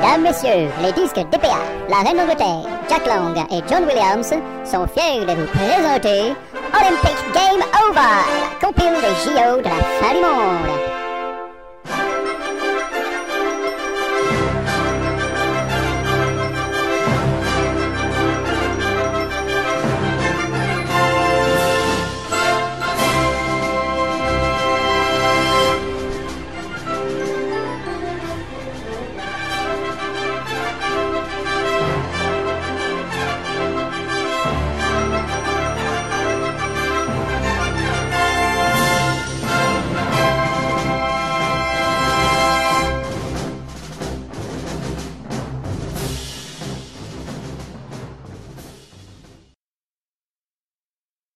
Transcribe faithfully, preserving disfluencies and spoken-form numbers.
Mesdames, Messieurs, les disques D P A, la Reine d'Angleterre, Jack Lang et John Williams sont fiers de vous présenter Olympic Game Over, la compile des J O de la fin du monde.